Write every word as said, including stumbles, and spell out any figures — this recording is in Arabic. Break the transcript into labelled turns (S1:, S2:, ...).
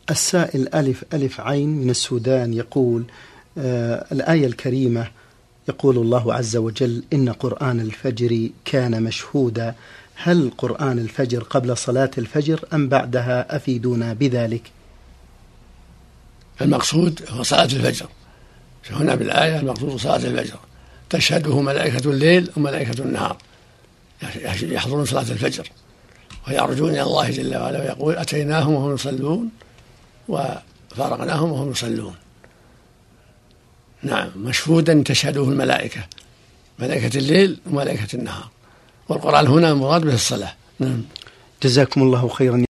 S1: السائل ألف ألف عين من السودان يقول آه الآية الكريمة يقول الله عز وجل: إن قرآن الفجر كان مشهودا، هل قرآن الفجر قبل صلاة الفجر أم بعدها؟ أفيدونا بذلك.
S2: المقصود هو صلاة الفجر، هنا بالآية المقصود صلاة الفجر تشهده ملائكة الليل وملائكة النهار، يحضرون صلاة الفجر ويرجون إلى الله جل وعلا، ويقول: أتيناهم وهم يصلون وفارقناهم وهم يصلون. نعم، مشهودا تشهده الملائكة، ملائكة الليل وملائكة النهار، والقرآن هنا المراد به الصلاة. نعم.
S1: جزاكم الله خيرا.